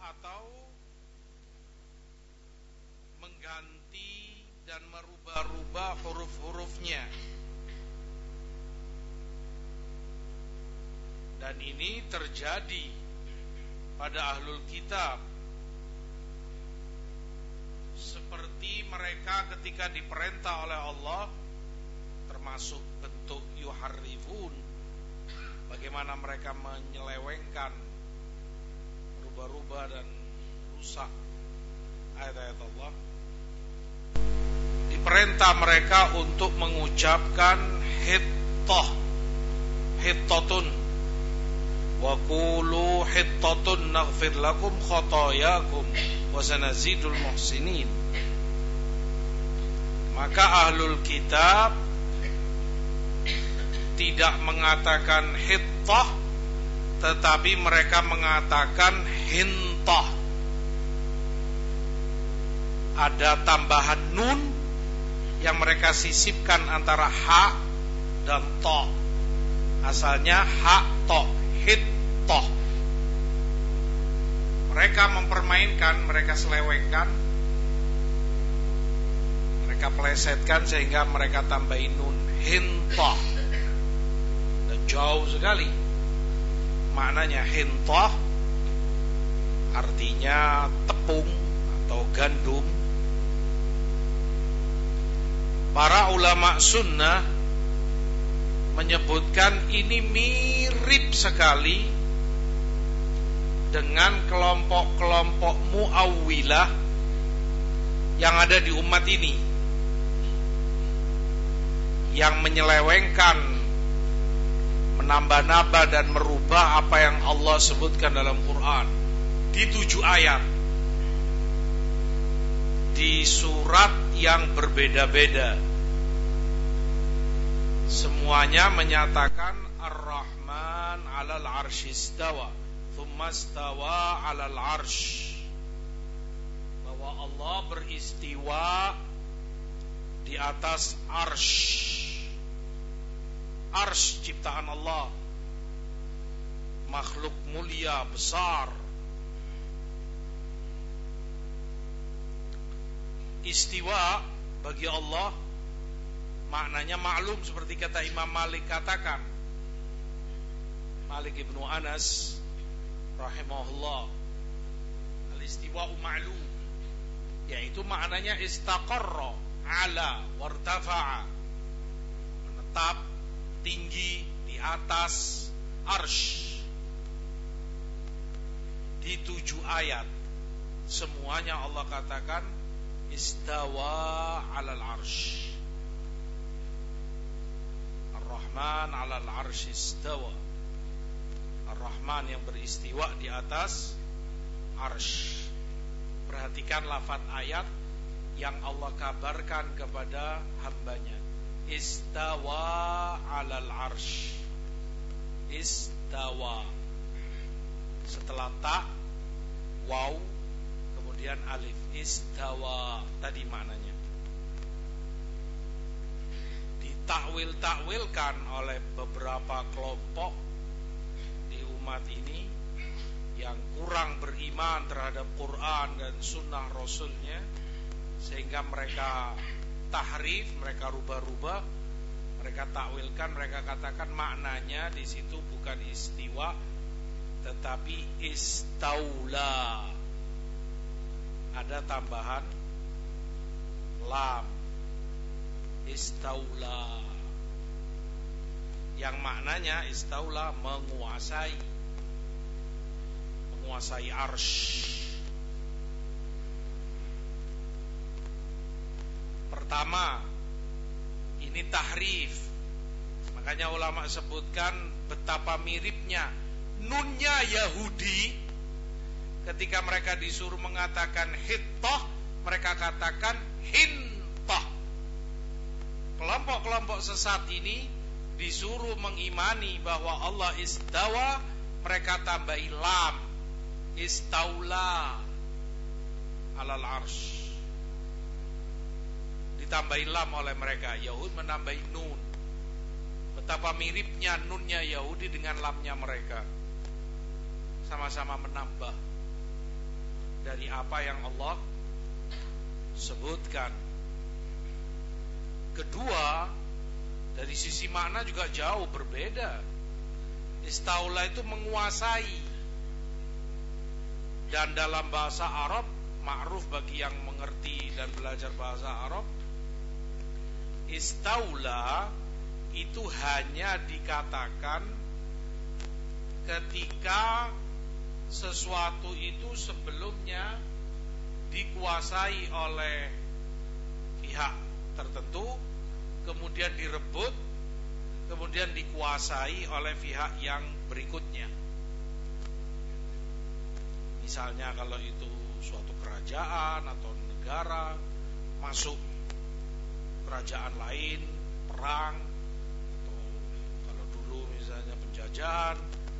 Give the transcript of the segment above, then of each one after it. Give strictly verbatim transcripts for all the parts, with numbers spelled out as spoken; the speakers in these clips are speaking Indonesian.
atau mengganti dan merubah-rubah huruf-hurufnya. Dan ini terjadi pada ahlul kitab, seperti mereka ketika diperintah oleh Allah, termasuk bentuk yuharrifun, bagaimana mereka menyelewengkan, merubah-rubah dan rusak ayat-ayat Allah. Diperintah mereka untuk mengucapkan hittah, hittatun, wa qulu hittatun naghfir lakum khotoyakum wa sanazidul muhsinin. Maka ahlul kitab tidak mengatakan hittah, tetapi mereka mengatakan hintah. Ada tambahan nun yang mereka sisipkan antara ha dan to. Asalnya ha to, hittah. Mereka mempermainkan, mereka selewengkan, mereka plesetkan sehingga mereka tambahin nun, hintah. Dan jauh sekali maknanya hintah, artinya tepung atau gandum. Para ulama sunnah menyebutkan ini mirip sekali dengan kelompok-kelompok mu'awwilah yang ada di umat ini, yang menyelewengkan, menambah-nambah dan merubah apa yang Allah sebutkan dalam Quran di tujuh ayat, di surat yang berbeda-beda. Semuanya menyatakan Ar-Rahman 'alal 'arsy istawa, tsumma istawa 'alal 'arsy, bahwa Allah beristiwa di atas arsy. Arsy ciptaan Allah, makhluk mulia besar. Istiwa bagi Allah maknanya maklum, seperti kata Imam Malik katakan, Malik ibnu Anas rahimahullah, al-istiwa'u ma'lum, yaitu maknanya istaqarra ala wartafa'a, menetap tinggi di atas arsy. Di tujuh ayat semuanya Allah katakan istawa alal arsy. Ar-Rahman alal arsy istawa. Ar-Rahman yang beristiwa di atas arsy. Perhatikan lafaz ayat yang Allah kabarkan kepada hambanya. Istawa alal arsy. Istawa. Setelah ta, waw, kemudian alif. Istawa. Tadi maknanya ditakwil-takwilkan oleh beberapa kelompok di umat ini yang kurang beriman terhadap Quran dan sunnah Rasulnya, sehingga mereka tahrif, mereka rubah-rubah, mereka takwilkan, mereka katakan maknanya di situ bukan istiwa tetapi istaula. Ada tambahan lam, istaula, yang maknanya istaula menguasai, menguasai arsy. Pertama, ini tahrif. Makanya ulama sebutkan betapa miripnya nunnya Yahudi. Ketika mereka disuruh mengatakan hittah, mereka katakan hintah. Kelompok-kelompok sesat ini disuruh mengimani bahwa Allah istawa, mereka tambahi lam, istaula alal arsy. Ditambahi lam oleh mereka. Yahud menambahi nun. Betapa miripnya nunnya Yahudi dengan lamnya mereka. Sama-sama menambah. dari apa yang Allah sebutkan. Kedua, dari sisi makna juga jauh berbeda. Istaula itu menguasai, dan dalam bahasa Arab ma'ruf bagi yang mengerti dan belajar bahasa Arab, istaula itu hanya dikatakan ketika sesuatu itu sebelumnya dikuasai oleh pihak tertentu, kemudian direbut, kemudian dikuasai oleh pihak yang berikutnya. Misalnya kalau itu suatu kerajaan atau negara masuk kerajaan lain, perang, atau kalau dulu misalnya penjajahan,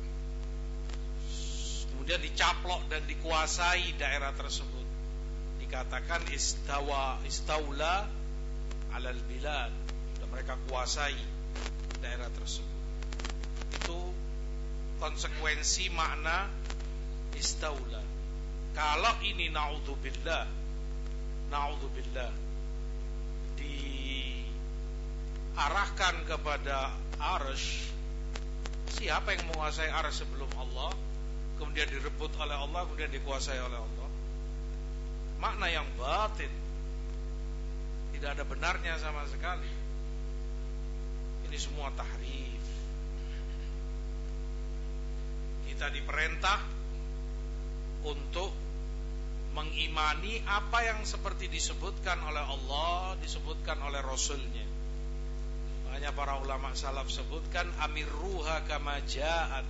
kemudian dicaplok dan dikuasai daerah tersebut, dikatakan istawa istaula alal bilad, dan mereka kuasai daerah tersebut. Itu konsekuensi makna istaula. Kalau ini naudzubillah naudzubillah diarahkan kepada arsy, siapa yang menguasai arsy sebelum Allah, kemudian direbut oleh Allah, kemudian dikuasai oleh Allah? Makna yang batin, tidak ada benarnya sama sekali. Ini semua tahrif. Kita diperintah untuk mengimani apa yang seperti disebutkan oleh Allah, disebutkan oleh Rasulnya. Makanya para ulama salaf sebutkan amirruha kama ja'at.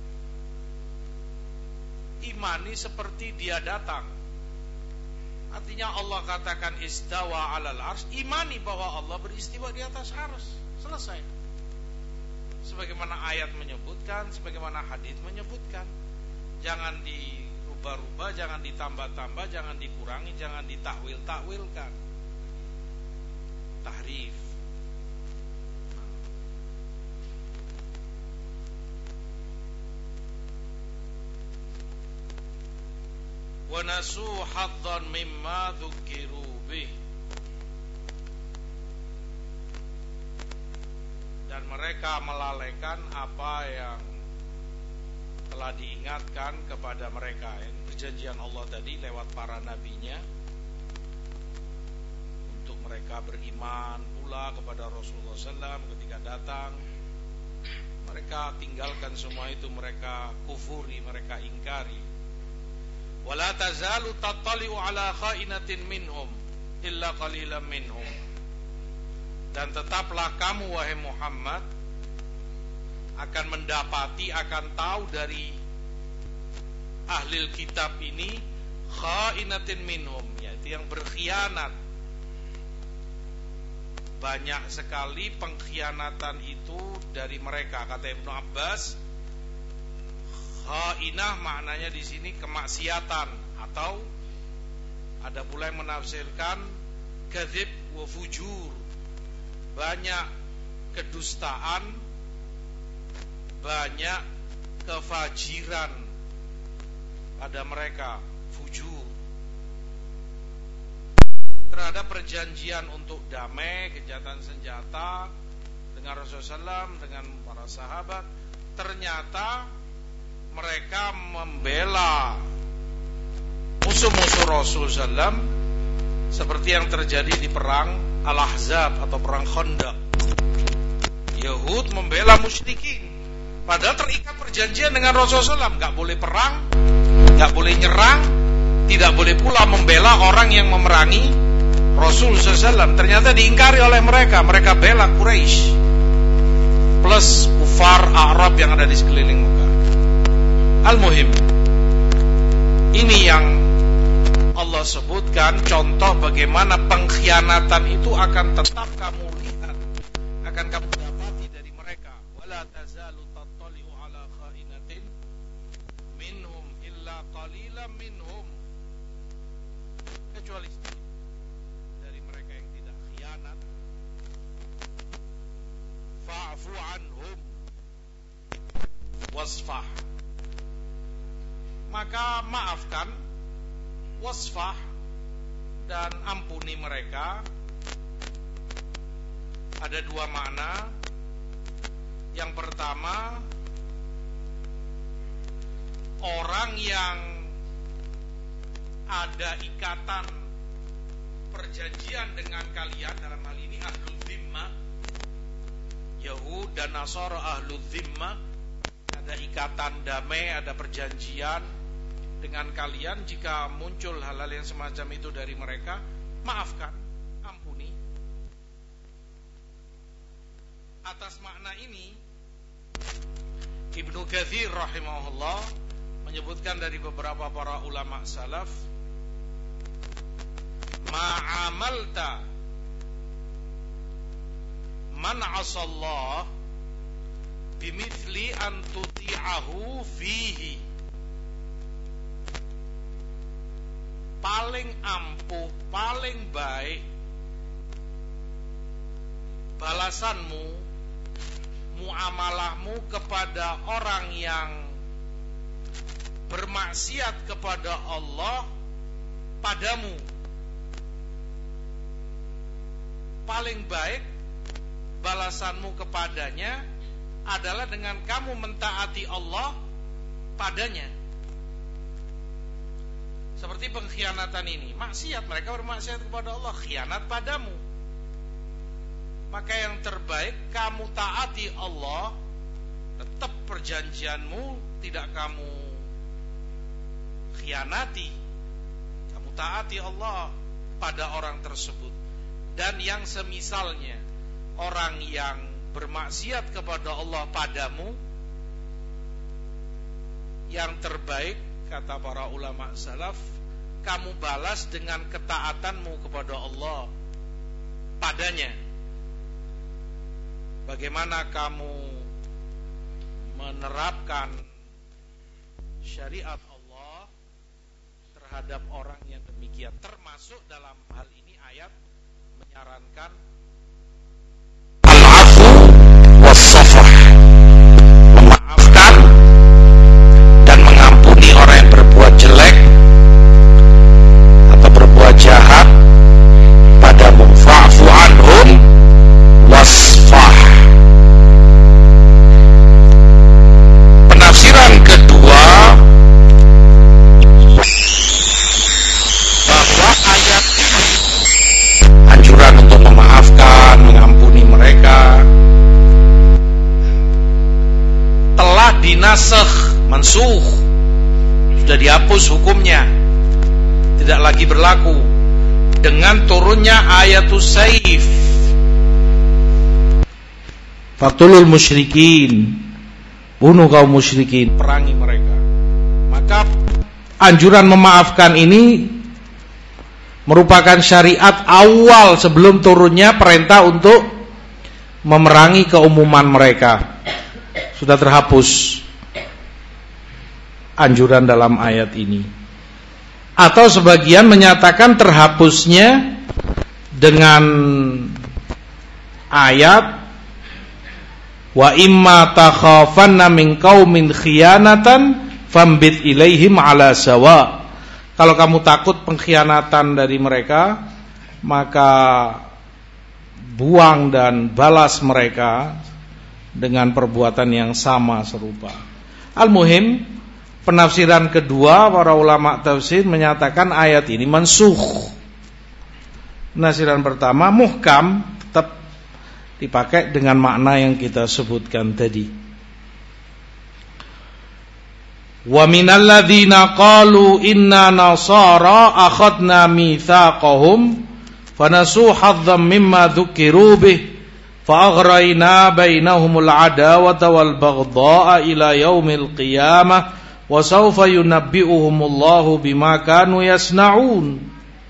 Imani seperti dia datang. Artinya Allah katakan istawa alal arsy, imani bahwa Allah beristiwa di atas arsy. Selesai. Sebagaimana ayat menyebutkan, sebagaimana hadis menyebutkan. Jangan dirubah-rubah, jangan ditambah-tambah, jangan dikurangi, jangan ditakwil-takwilkan. Tahrif. Wa nasu hadzan mimma dzukiru bih, dan mereka melalaikan apa yang telah diingatkan kepada mereka, yang perjanjian Allah tadi lewat para nabinya, untuk mereka beriman pula kepada Rasulullah sallallahu alaihi wasallam ketika datang. Mereka tinggalkan semua itu, mereka kufuri, mereka ingkari. Wala tazalu tattali'u ala kha'inatin minhum illa qalilan minhum, dan tetaplah kamu wahai Muhammad akan mendapati, akan tahu dari ahli kitab ini kha'inatin minhum, yaitu yang berkhianat. Banyak sekali pengkhianatan itu dari mereka. Kata Ibnu Abbas, kha'inah maknanya di sini kemaksiatan, atau ada pula yang menafsirkan kadzib wa fujur. Banyak kedustaan, banyak kefajiran pada mereka, fujur terhadap perjanjian untuk damai, gencatan senjata dengan Rasulullah sallallahu alaihi wasallam, dengan para sahabat. Ternyata mereka membela musuh-musuh Rasul sallallahu alaihi wasallam, seperti yang terjadi di perang Al-Ahzab atau perang Khandaq. Yahud membela musyrikin, padahal terikat perjanjian dengan Rasul sallallahu alaihi wasallam, enggak boleh perang, enggak boleh nyerang, tidak boleh pula membela orang yang memerangi Rasul sallallahu alaihi wasallam. Ternyata diingkari oleh mereka, mereka bela Quraisy plus kufar Arab yang ada di sekeliling Mekah. Al-Muhim, ini yang Allah sebutkan contoh bagaimana pengkhianatan itu akan tetap kamu lihat, akan kamu dapati dari mereka. Wala tazalu tattali'u ala kha'inatin minhum illa qalilan minhum, kecuali dari mereka yang tidak khianat. Fa'fu anhum wasfah, maka maafkan wasfah, dan ampuni mereka, ada dua makna. Yang pertama, orang yang ada ikatan perjanjian dengan kalian, dalam hal ini ahlul zimmah, Yahud dan Nasara ahlul zimmah, ada ikatan damai, ada perjanjian dengan kalian. Jika muncul hal-hal yang semacam itu dari mereka, maafkan, ampuni. Atas makna ini, Ibnu Katsir rahimahullah menyebutkan dari beberapa para ulama salaf, ma'amalta man asallah bimithli an tuti'ahu fihi. Paling ampuh, paling baik balasanmu, muamalahmu kepada orang yang bermaksiat kepada Allah padamu, paling baik balasanmu kepadanya adalah dengan kamu mentaati Allah padanya. Seperti pengkhianatan ini, maksiat, mereka bermaksiat kepada Allah, khianat padamu. Maka yang terbaik kamu taati Allah, tetap perjanjianmu tidak kamu khianati, kamu taati Allah pada orang tersebut. Dan yang semisalnya, orang yang bermaksiat kepada Allah padamu, yang terbaik kata para ulama salaf, kamu balas dengan ketaatanmu kepada Allah padanya. Bagaimana kamu menerapkan syariat Allah terhadap orang yang demikian. Termasuk dalam hal ini ayat menyarankan al-'afwu was-safh, memaafkan dan mengampuni orang yang berbuat jelek atau berbuat jahat padamu. Fa'fu anhum wasfah. Penafsiran kedua, bahwa ayat ini anjuran untuk memaafkan, mengampuni mereka telah dinasakh, mansukh, sudah dihapus hukumnya, tidak lagi berlaku dengan turunnya ayatus saif, faqtulul musyrikin, bunuh kaum musyrikin, perangi mereka. Maka anjuran memaafkan ini merupakan syariat awal sebelum turunnya perintah untuk memerangi keumuman mereka. Sudah terhapus anjuran dalam ayat ini. Atau sebagian menyatakan terhapusnya dengan ayat wa imma takhafanna min qaumin khiyanatan fambit ilaihim ala sawa. Kalau kamu takut pengkhianatan dari mereka, maka buang dan balas mereka dengan perbuatan yang sama serupa. Al-muhim, penafsiran kedua para ulama tafsir menyatakan ayat ini mansukh. Penafsiran pertama muhkam, tetap dipakai dengan makna yang kita sebutkan tadi. Wa minal ladzina qalu inna nasara akhadna mitsaqahum fanasu hadzam mimma dzukiru bih fa aghrayna bainahumul adawata wal baghdha'a ila yaumil qiyamah wa sawfa yunabbi'uhumullahu bima kanu yasna'un.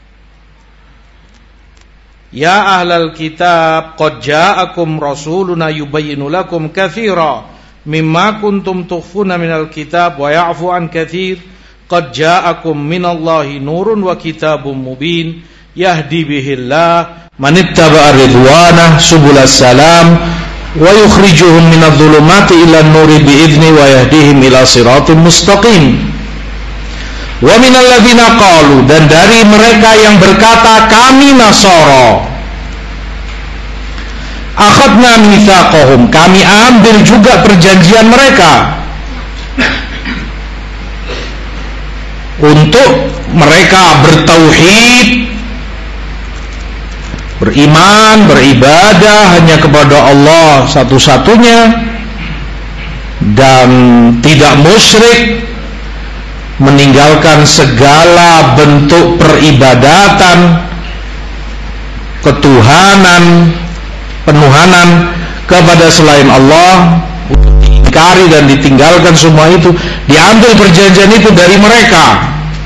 Ya ahlal kitab qad ja'akum rasuluna yubayyinu lakum katsira mimma kuntum tukhfuna minal kitab wa ya'fu an katsir qad ja'akum minallahi nurun wa kitabun mubin yahdi bihillah man ittaba'a ridwanah subulas salam wa yukhrijuhum minadh dhulumati ilan nuri bi'idzni wa yahdihim ila siratim mustaqim. Wa minal ladzina qalu, dan dari mereka yang berkata kami Nasara, akhadna mitsaqahum, kami ambil juga perjanjian mereka untuk mereka bertauhid, beriman, beribadah hanya kepada Allah satu-satunya, dan tidak musyrik, meninggalkan segala bentuk peribadatan, ketuhanan, penuhanan kepada selain Allah, untuk diingkari dan ditinggalkan semua itu. Diambil perjanjian itu dari mereka,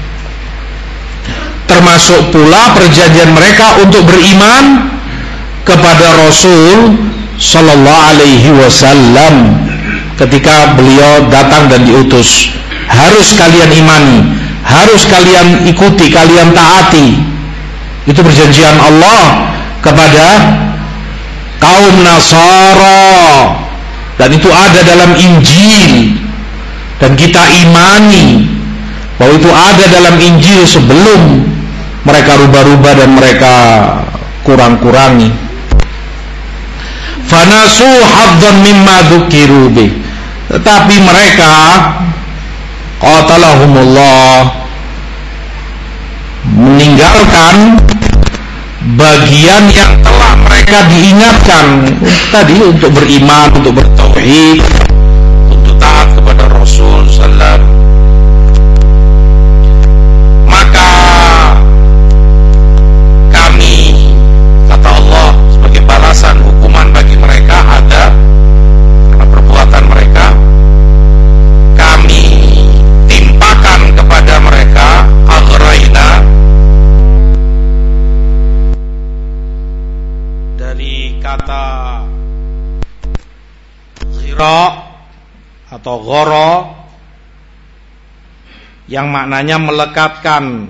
termasuk pula perjanjian mereka untuk beriman kepada Rasul sallallahu alaihi wasallam ketika beliau datang dan diutus. Harus kalian imani, harus kalian ikuti, kalian taati. Itu perjanjian Allah kepada kaum Nasara, dan itu ada dalam Injil, dan kita imani bahwa itu ada dalam Injil sebelum mereka rubah-rubah dan mereka kurang-kurangi. Fanasu hadzan mimma dzukiru bih, tetapi mereka qatalahumullah meninggalkan bagian yang telah mereka diingatkan tadi untuk beriman, untuk bertauhid, untuk taat kepada Rasul sallallahu alaihi wasallam. Maka kami, kata Allah, sebagai balasan hukuman bagi mereka ada karena perbuatan mereka, kami timpakan kepada mereka aghraina, dari kata ghira atau ghara yang maknanya melekatkan.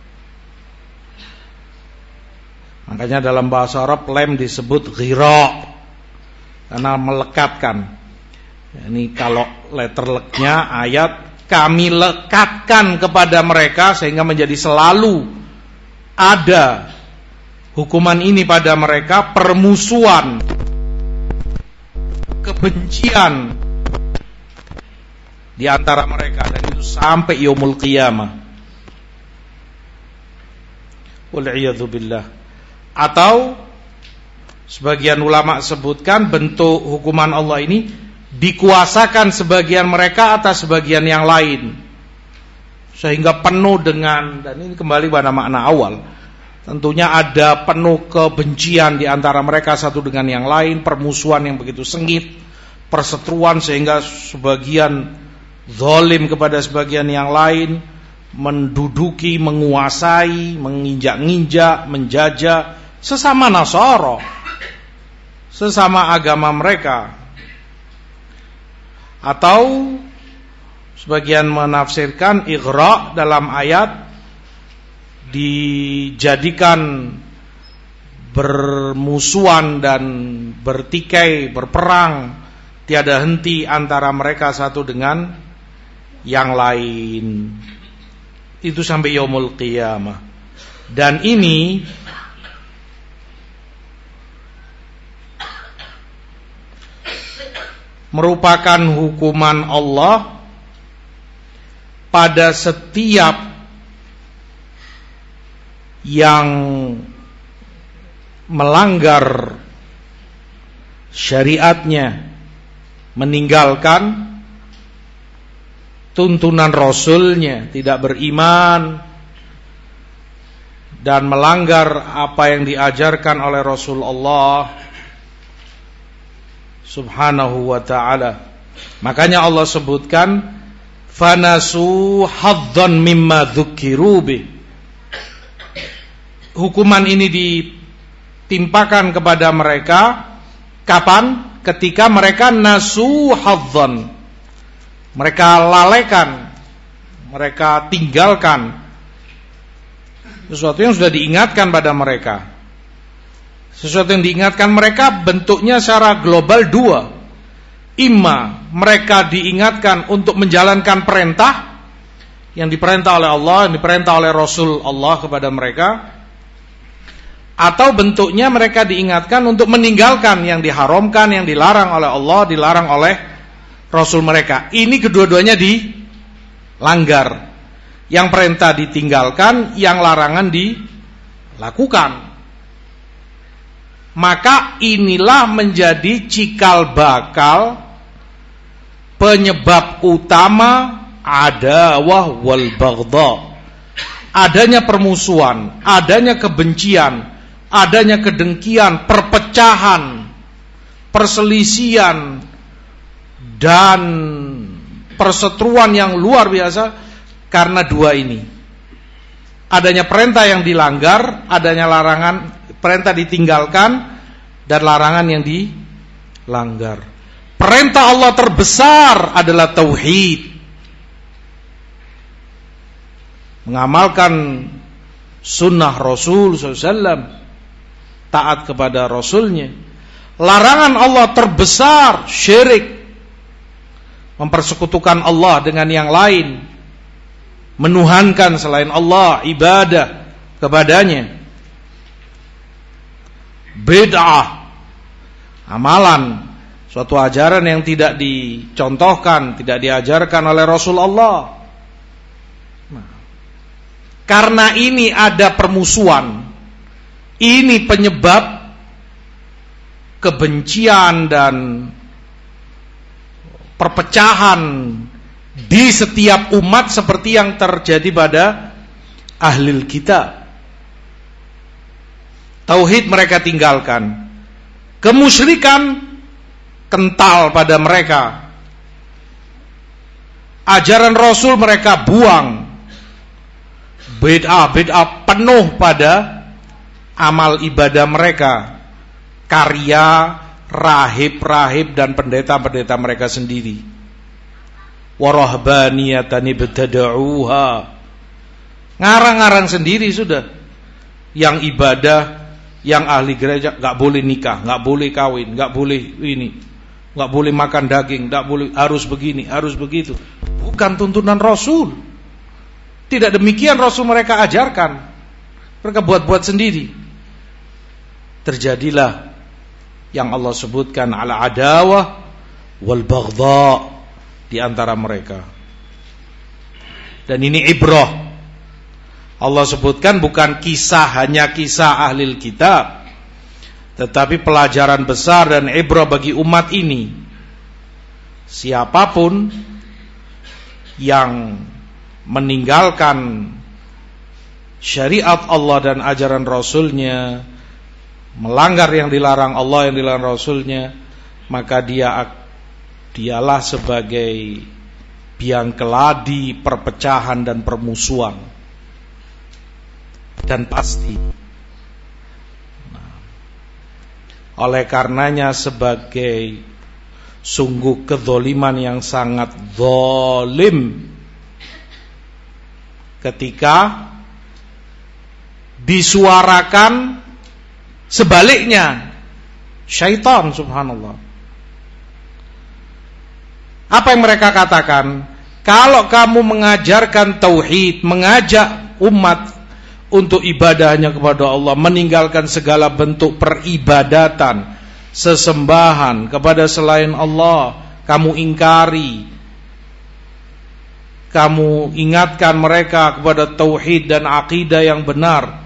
Makanya dalam bahasa Arab lem disebut ghira karena melekatkan. Ini kalau letter leknya ayat, kami lekatkan kepada mereka sehingga menjadi selalu ada hukuman ini pada mereka, permusuhan, kebencian di antara mereka, dan itu sampai yaumul qiyamah. Wal'iyadzu billah. Atau sebagian ulama sebutkan bentuk hukuman Allah ini dikuasakan sebagian mereka atas sebagian yang lain, sehingga penuh dengan, dan ini kembali pada makna awal, tentunya ada penuh kebencian di antara mereka satu dengan yang lain, permusuhan yang begitu sengit, perseteruan, sehingga sebagian zalim kepada sebagian yang lain, menduduki, menguasai, menginjak-injak, menjajah sesama Nasara, sesama agama mereka. Atau sebagian menafsirkan ighra dalam ayat dijadikan bermusuhan dan bertikai, berperang tiada henti antara mereka satu dengan yang lain. Itu sampai yaumul qiyamah. Dan ini merupakan hukuman Allah pada setiap yang melanggar syariatnya, meninggalkan tuntunan Rasulnya, tidak beriman dan melanggar apa yang diajarkan oleh Rasulullah subhanahu wa ta'ala. Makanya Allah sebutkan fanasu hadzan mimma dzukiru bih. Hukuman ini ditimpakan kepada mereka kapan? Ketika mereka nasu hadzan, mereka lalaikan, mereka tinggalkan sesuatu yang sudah diingatkan pada mereka. Sesuatu yang diingatkan mereka bentuknya secara global dua. Imma mereka diingatkan untuk menjalankan perintah, yang diperintah oleh Allah, yang diperintah oleh Rasul Allah kepada mereka, atau bentuknya mereka diingatkan untuk meninggalkan yang diharamkan, yang dilarang oleh Allah, dilarang oleh Rasul mereka. Ini kedua-duanya dilanggar. Yang perintah ditinggalkan, yang larangan dilakukan. Maka inilah menjadi cikal bakal, penyebab utama adawah wal baghdha. Adanya permusuhan, adanya kebencian, adanya kedengkian, perpecahan, perselisihan, dan perseteruan yang luar biasa karena dua ini. Adanya perintah yang dilanggar, adanya larangan, perintah ditinggalkan, dan larangan yang dilanggar. Perintah Allah terbesar adalah tauhid, mengamalkan sunnah Rasul sallallahu alaihi wasallam, taat kepada Rasulnya. Larangan Allah terbesar syirik, mempersekutukan Allah dengan yang lain, menuhankan selain Allah, ibadah kepadanya. Bid'ah, amalan, suatu ajaran yang tidak dicontohkan, tidak diajarkan oleh Rasulullah. Nah, karena ini ada permusuhan, ini penyebab kebencian dan perpecahan di setiap umat seperti yang terjadi pada ahlul kitab. Tauhid mereka tinggalkan, kemusyrikan kental pada mereka, ajaran Rasul mereka buang, bid'ah bid'ah penuh pada amal ibadah mereka, karya rahib-rahib dan pendeta-pendeta mereka sendiri. Warahbaniyatan ibtada'uha, ngarang-ngarang sendiri sudah. Yang ibadah, yang ahli gereja enggak boleh nikah, enggak boleh kawin, enggak boleh ini, enggak boleh makan daging, enggak boleh, harus begini, harus begitu. Bukan tuntunan Rasul. Tidak demikian Rasul mereka ajarkan. Mereka buat-buat sendiri. Terjadilah yang Allah sebutkan ala adawah wal baghdha di antara mereka. Dan ini ibrah. Allah sebutkan bukan kisah, hanya kisah ahlil kitab, tetapi pelajaran besar dan ibrah bagi umat ini. Siapapun yang meninggalkan syariat Allah dan ajaran Rasulnya, melanggar yang dilarang Allah, yang dilarang Rasulnya, maka dia dialah sebagai biang keladi perpecahan dan permusuhan. Dan pasti, nah, oleh karenanya sebagai sungguh kezaliman yang sangat zalim ketika disuarakan sebaliknya syaitan, subhanallah. Apa yang mereka katakan? Kalau kamu mengajarkan tauhid, mengajak umat untuk ibadahnya kepada Allah, meninggalkan segala bentuk peribadatan, sesembahan kepada selain Allah, kamu ingkari, kamu ingatkan mereka kepada tauhid dan akidah yang benar,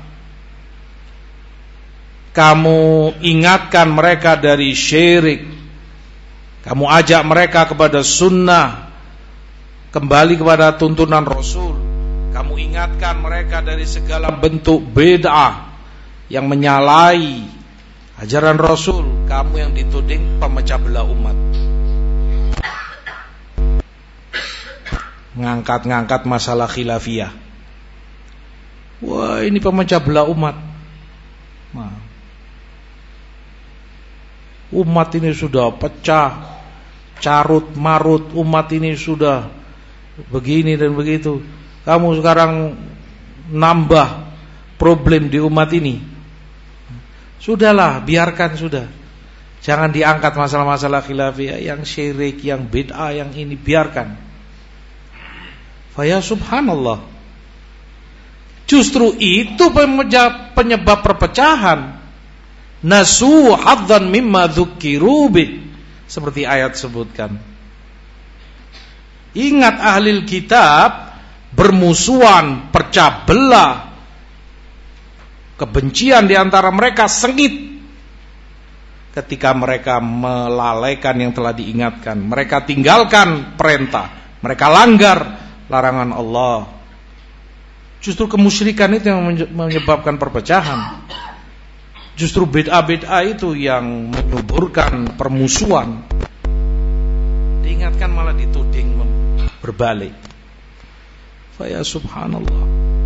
kamu ingatkan mereka dari syirik, kamu ajak mereka kepada sunnah, kembali kepada tuntunan Rasul, kamu ingatkan mereka dari segala bentuk bid'ah yang menyalahi ajaran Rasul, kamu yang dituding pemecah belah umat, ngangkat-ngangkat masalah khilafiyah. Wah, ini pemecah belah umat. Nah, umat ini sudah pecah, carut marut, umat ini sudah begini dan begitu. Kamu sekarang nambah problem di umat ini. Sudahlah, biarkan sudah. Jangan diangkat masalah-masalah khilafiyah, yang syirik, yang bid'ah, yang ini biarkan. Faya subhanallah. Justru itu penyebab perpecahan. Nasu hadzan mimma dzukiru bih, seperti ayat sebutkan. Ingat ahli kitab bermusuhan, pecah belah, kebencian di antara mereka sengit ketika mereka melalaikan yang telah diingatkan. Mereka tinggalkan perintah, mereka langgar larangan Allah. Justru kemusyrikan itu yang menyebabkan perpecahan. Justru bid'ah-bid'ah itu yang menyuburkan permusuhan. Diingatkan malah dituding berbalik. Faya subhanallah.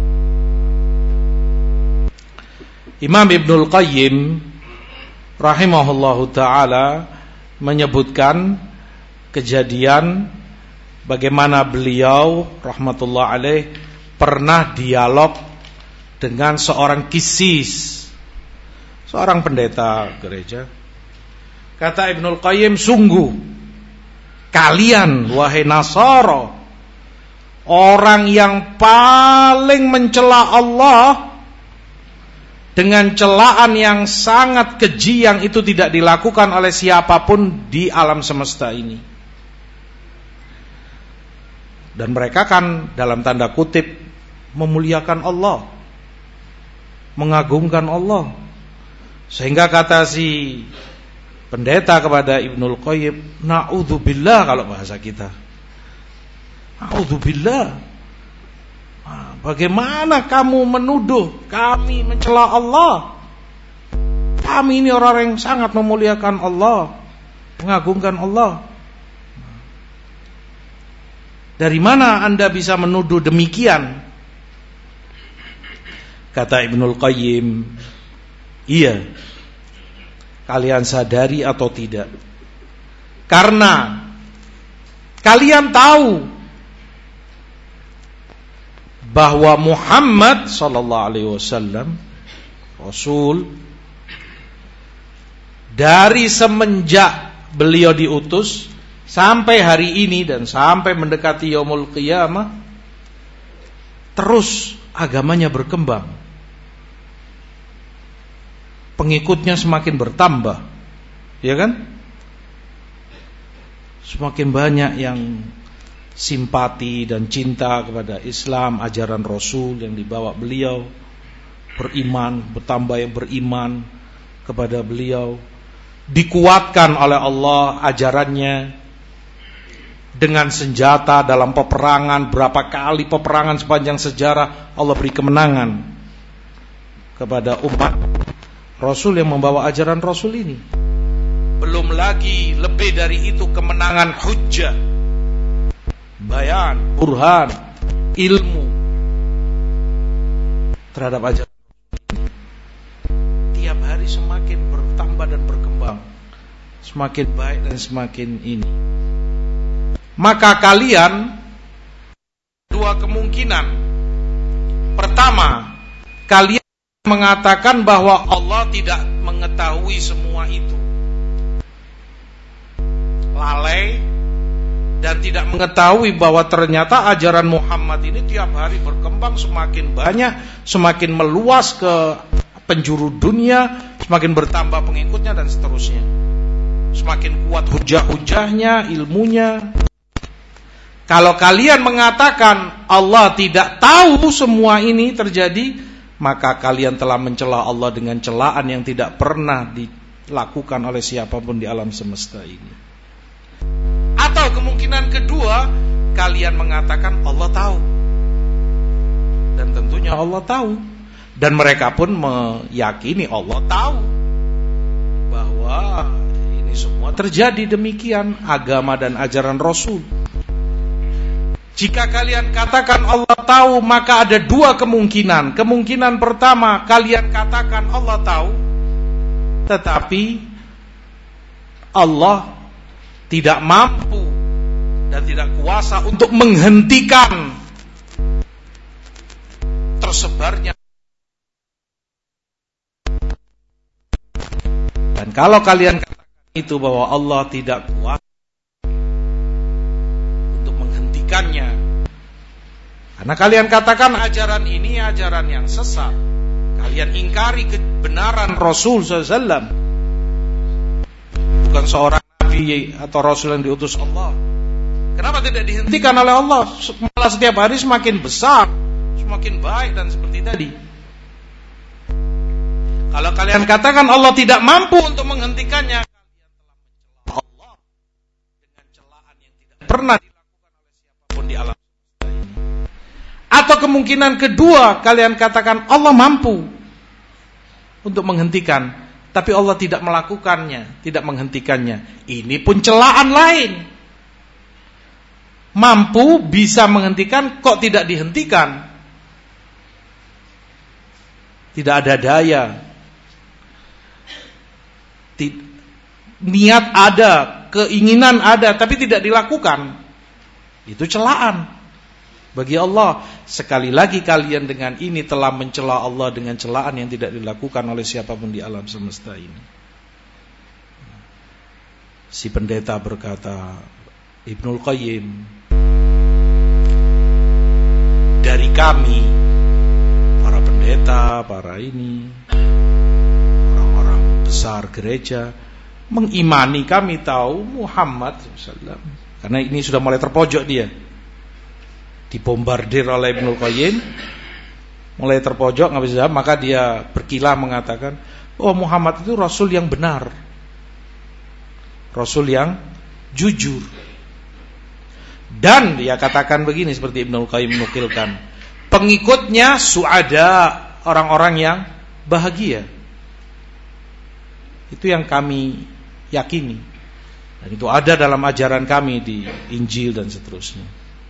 Imam Ibnul Qayyim rahimahullahu ta'ala menyebutkan kejadian bagaimana beliau rahmatullah alaih pernah dialog dengan seorang kisis, seorang pendeta gereja. Kata Ibnul Qayyim, sungguh kalian wahai Nasara, orang yang paling mencela Allah dengan celaan yang sangat keji yang itu tidak dilakukan oleh siapapun di alam semesta ini. Dan mereka kan dalam tanda kutip memuliakan Allah, mengagungkan Allah. Sehingga kata si pendeta kepada Ibnul Qayyim, na'udzubillah kalau bahasa kita. Na'udzubillah. Bagaimana kamu menuduh kami mencela Allah? Kami ini orang yang sangat memuliakan Allah, mengagungkan Allah. Dari mana Anda bisa menuduh demikian? Kata Ibnul Qayyim, iya, kalian sadari atau tidak? Karena kalian tahu bahwa Muhammad sallallahu alaihi wasallam Rasul dari semenjak beliau diutus sampai hari ini dan sampai mendekati yaumul qiyamah, terus agamanya berkembang, pengikutnya semakin bertambah, ya kan? Semakin banyak yang simpati dan cinta kepada Islam, ajaran Rasul yang dibawa beliau, beriman, bertambah yang beriman kepada beliau, dikuatkan oleh Allah ajarannya dengan senjata dalam peperangan. Berapa kali peperangan sepanjang sejarah Allah beri kemenangan kepada umat Rasul yang membawa ajaran Rasul ini. Belum lagi lebih dari itu kemenangan hujjah, bayan, burhan, ilmu terhadap ajaran. Tiap hari semakin bertambah dan berkembang, semakin baik dan semakin ini. Maka kalian dua kemungkinan. Pertama, kalian mengatakan bahwa Allah tidak mengetahui semua itu, lalai dan tidak mengetahui bahwa ternyata ajaran Muhammad ini tiap hari berkembang, semakin banyak, semakin meluas ke penjuru dunia, semakin bertambah pengikutnya dan seterusnya, semakin kuat hujah-hujahnya, ilmunya. Kalau kalian mengatakan Allah tidak tahu semua ini terjadi, maka kalian telah mencela Allah dengan celaan yang tidak pernah dilakukan oleh siapapun di alam semesta ini. Atau kemungkinan kedua, kalian mengatakan Allah tahu. Dan tentunya Allah tahu. Dan mereka pun meyakini Allah tahu bahwa ini semua terjadi demikian, agama dan ajaran Rasul. Jika kalian katakan Allah tahu, maka ada dua kemungkinan. Kemungkinan pertama, kalian katakan Allah tahu, tetapi Allah tidak mampu dan tidak kuasa untuk menghentikan tersebarnya. Dan kalau kalian katakan itu bahwa Allah tidak kuasa untuk menghentikannya, Karena kalian katakan ajaran ini ajaran yang sesat, kalian ingkari kebenaran Rasul sallallahu alaihi wasallam, bukan seorang nabi atau rasul yang diutus Allah. Kenapa tidak dihentikan oleh Allah? Malah setiap hari semakin besar, semakin baik dan seperti tadi. Kalau kalian katakan Allah tidak mampu untuk menghentikannya, kalian telah mencela Allah dengan celaan yang tidak pernah dilakukan oleh siapapun di alam semesta ini. Atau kemungkinan kedua, kalian katakan Allah mampu untuk menghentikan, tapi Allah tidak melakukannya, tidak menghentikannya. Ini pun celaan lain. Mampu bisa menghentikan, kok tidak dihentikan? Tidak ada daya. Niat ada, keinginan ada, tapi tidak dilakukan. Itu celaan bagi Allah. Sekali lagi kalian dengan ini telah mencela Allah dengan celaan yang tidak dilakukan oleh siapapun di alam semesta ini. Si pendeta berkata, Ibnul Qayyim, dari kami, para pendeta, para ini, orang-orang besar gereja, mengimani, kami tahu Muhammad shallallahu alaihi wasallam. Karena ini sudah mulai terpojok dia, dibombardir oleh Ibnul Qayyim, mulai terpojok, nggak bisa, maka dia berkilah mengatakan, oh Muhammad itu Rasul yang benar, Rasul yang jujur. Dan dia katakan begini, seperti Ibnul Qayyim menukilkan, pengikutnya suada, orang-orang yang bahagia. Itu yang kami yakini, dan itu ada dalam ajaran kami di Injil dan seterusnya.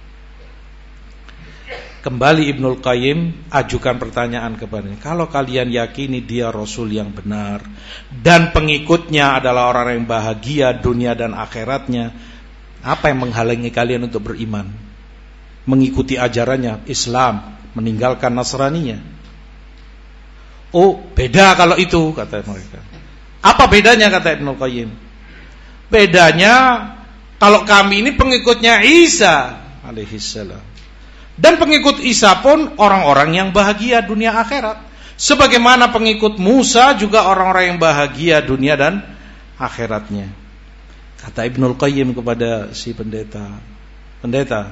Kembali Ibnul Qayyim ajukan pertanyaan kepadanya, kalau kalian yakini dia Rasul yang benar dan pengikutnya adalah orang yang bahagia dunia dan akhiratnya, apa yang menghalangi kalian untuk beriman, mengikuti ajarannya Islam, meninggalkan Nasraninya? Oh, beda kalau itu, kata mereka. Apa bedanya, kata Ibnul Qayyim? Bedanya kalau kami ini pengikutnya Isa alaihissalam, dan pengikut Isa pun orang-orang yang bahagia dunia akhirat, sebagaimana pengikut Musa juga orang-orang yang bahagia dunia dan akhiratnya. Kata Ibnul Qayyim kepada si pendeta, pendeta,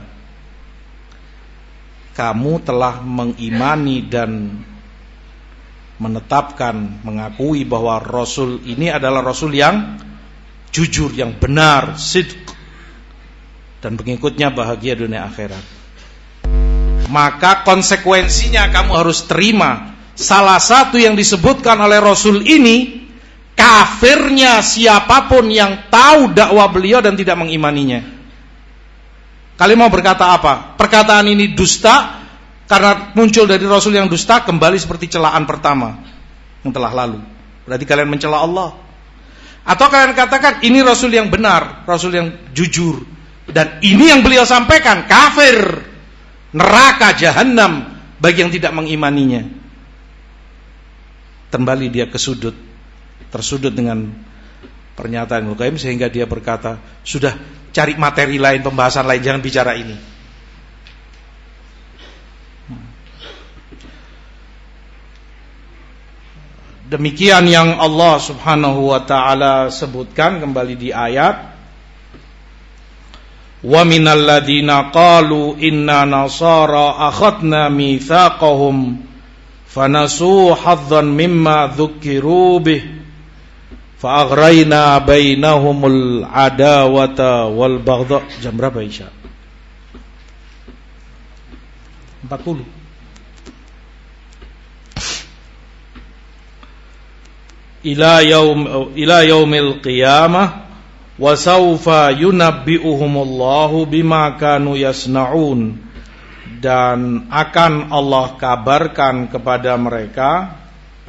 kamu telah mengimani dan menetapkan, mengakui bahwa Rasul ini adalah Rasul yang jujur, yang benar, sidq, dan pengikutnya bahagia dunia akhirat. Maka konsekuensinya kamu harus terima salah satu yang disebutkan oleh Rasul ini, kafirnya siapapun yang tahu dakwah beliau dan tidak mengimaninya. Kalian mau berkata apa? Perkataan ini dusta karena muncul dari Rasul yang dusta, kembali seperti celaan pertama yang telah lalu. Berarti kalian mencela Allah. Atau kalian katakan ini Rasul yang benar, Rasul yang jujur, dan ini yang beliau sampaikan kafir, neraka, jahanam bagi yang tidak mengimaninya. Kembali dia ke sudut, tersudut dengan pernyataan Ibnu Qayyim, sehingga dia berkata, sudah, cari materi lain, pembahasan lain, jangan bicara ini. Demikian yang Allah subhanahu wa ta'ala sebutkan kembali di ayat, wa minal ladina qalu inna nasara akhadna mitsaqahum fanasu hadzan mimma dzukiru bih fa aghrayna bainahumul adawata wal baghdha. Jam berapa Isya? empat puluh. ila yaum ila yaumil qiyamah wa sawfa yunabbi'uhumullahu bima kanu yasnaun, dan akan Allah kabarkan kepada mereka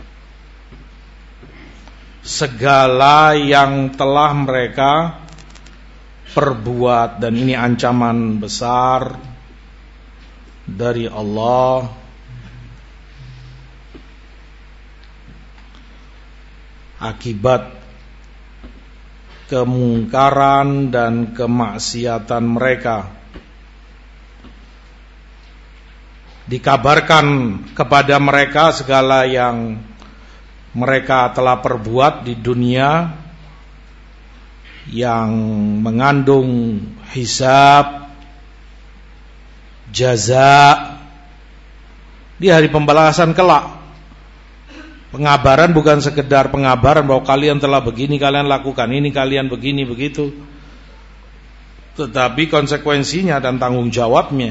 segala yang telah mereka perbuat, dan ini ancaman besar dari Allah akibat kemungkaran dan kemaksiatan mereka. dikabarkan kepada mereka segala yang mereka telah perbuat di dunia yang mengandung hisab, jaza di hari pembalasan kelak. Pengabaran bukan sekedar pengabaran bahwa kalian telah begini, kalian lakukan ini, kalian begini, begitu, tetapi konsekuensinya dan tanggung jawabnya.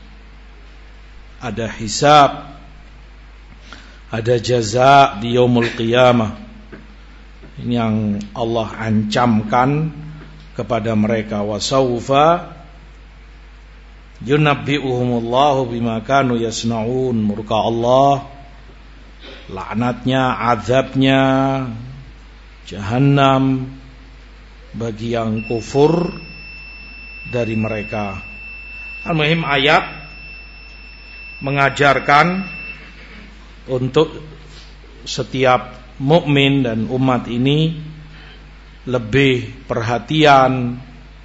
Ada hisab, ada jaza di yaumul qiyamah. Ini yang Allah ancamkan kepada mereka. Wasaufa yunabbi'uhumullahu bima kanu yasna'un. Murka Allah, laknatnya, azabnya, Jahannam bagi yang kufur dari mereka. Al-muhim, ayat mengajarkan untuk setiap mukmin dan umat ini lebih perhatian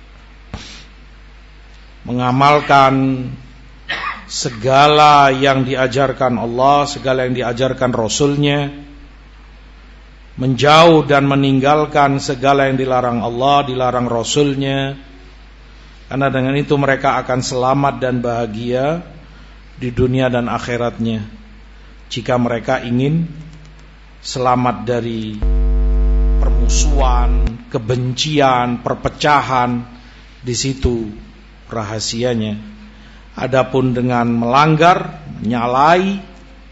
mengamalkan segala yang diajarkan Allah, segala yang diajarkan Rasul-Nya, menjauh dan meninggalkan segala yang dilarang Allah, dilarang Rasul-Nya, karena dengan itu mereka akan selamat dan bahagia di dunia dan akhiratnya. Jika mereka ingin selamat dari permusuhan, kebencian, perpecahan, di situ rahasianya. Adapun dengan melanggar, menyalahi,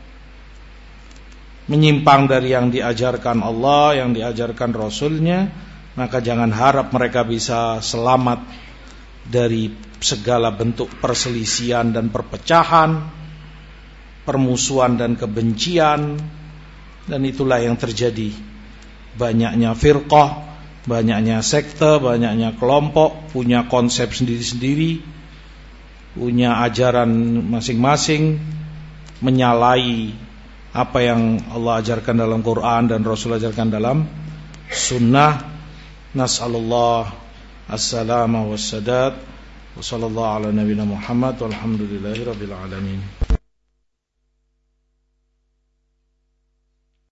menyimpang dari yang diajarkan Allah, yang diajarkan Rasul-Nya, maka jangan harap mereka bisa selamat dari segala bentuk perselisihan dan perpecahan, permusuhan dan kebencian. Dan itulah yang terjadi. Banyaknya firqah, banyaknya sekte, banyaknya kelompok, punya konsep sendiri-sendiri, punya ajaran masing-masing, menyalahi apa yang Allah ajarkan dalam Quran dan Rasul ajarkan dalam sunnah. Nas'alullah as-salama was-sadad. Wa sallallahu ala nabiyina Muhammad walhamdulillahi rabbil alamin.